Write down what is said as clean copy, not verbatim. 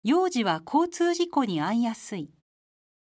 幼児は交通事故に遭いやすい。